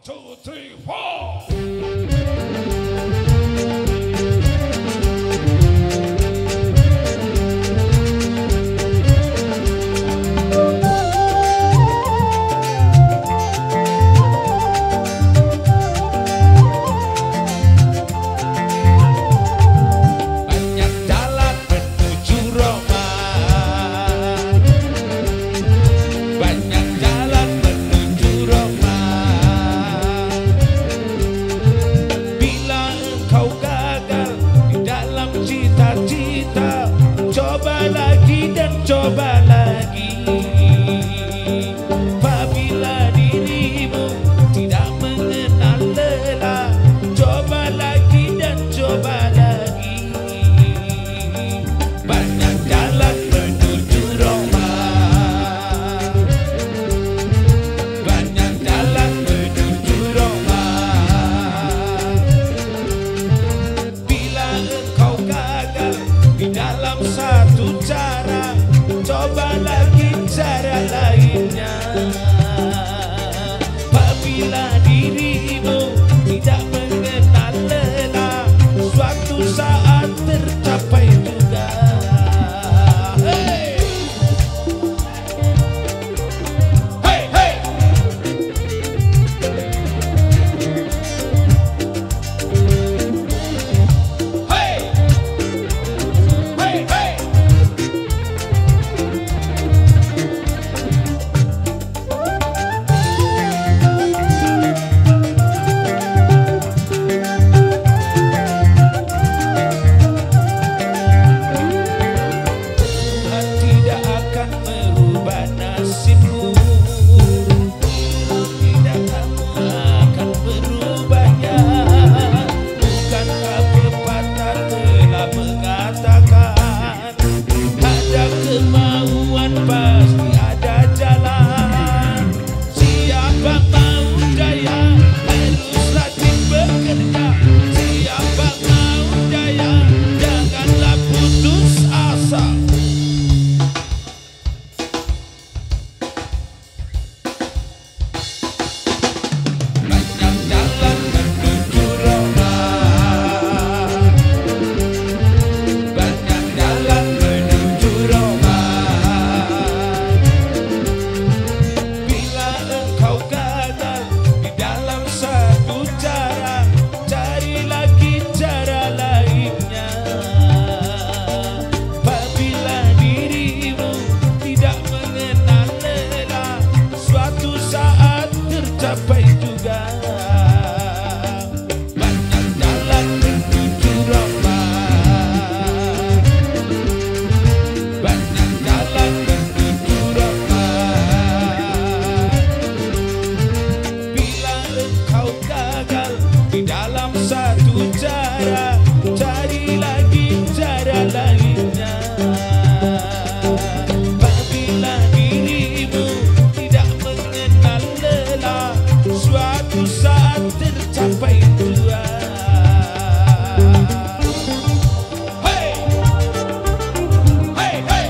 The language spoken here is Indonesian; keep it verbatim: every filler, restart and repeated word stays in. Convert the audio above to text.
two, three, four. Coba lagi, apabila dirimu tidak mengenal lelah. Coba lagi dan coba lagi. Banyak jalan menuju Roma, banyak jalan menuju Roma. Bila engkau gagal di dalam satu cara, coba lagi cara lainnya. Apabila dirimu tidak mengenal lelah, suatu saat tercapai juga. Hey, hey, hey. Hey, hey, hey. Capai juga. Banyak jalan menuju Roma, banyak jalan menuju Roma. Bila engkau gagal di dalam satu cara, cari lagi cara lainnya. Apabila dirimu tidak mengenal lelah, suatu saat tercapai juga. Hey, hey, hey.